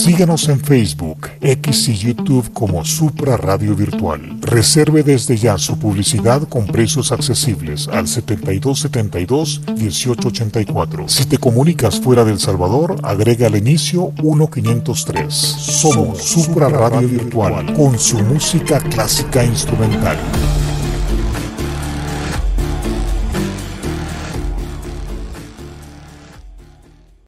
Síguenos en Facebook, X y YouTube como Supra Radio Virtual. Reserve desde ya su publicidad con precios accesibles al 7272-1884. Si te comunicas fuera de El Salvador, agrega al inicio 1503. Somos Supra Radio Virtual con su música clásica instrumental.